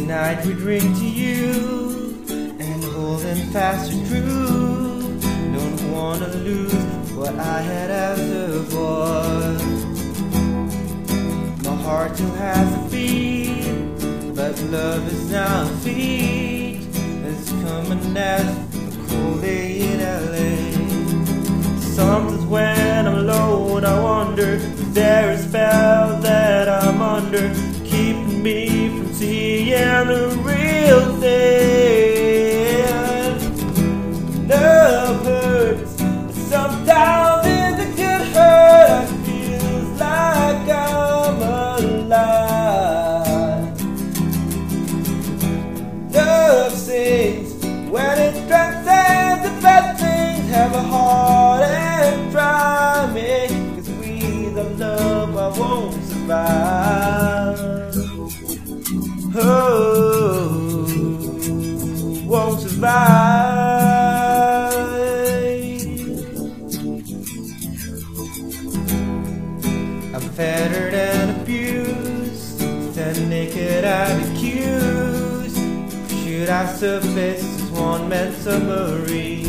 Tonight we drink to you and holding fast and true. Don't wanna lose what I had as a boy. My heart still has a beat, but love is now a feat. It's coming as a cold day in LA. Sometimes when I'm alone I wonder, is there a spell that I'm under, keeping me from seeing the real thing? Love hurts, but sometimes it can hurt. I feel like I'm alive. Love sings when it transcends the bad things. Have a heart and try me, 'cause without love I won't survive. Oh, won't survive. I'm fettered and abused, stand naked and accused. Should I surface as one man's submarine?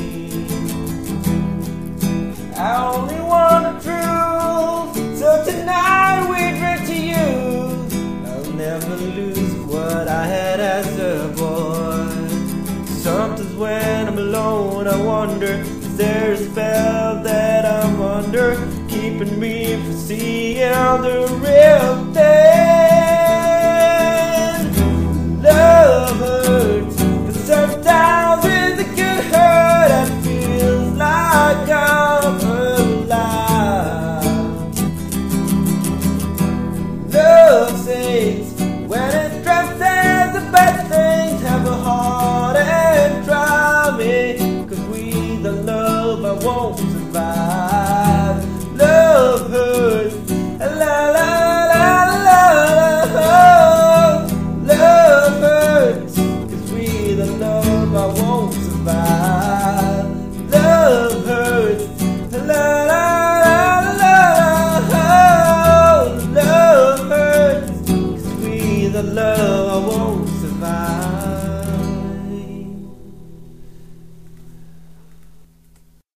I only want the truth, so tonight we drink to you. I'll never lose what I had as a boy. Sometimes when I'm alone I wonder, is there a spell that I'm under, keeping me from seeing the real thing? Love hurts, but sometimes it can hurt. I feel like I'm alive. Love says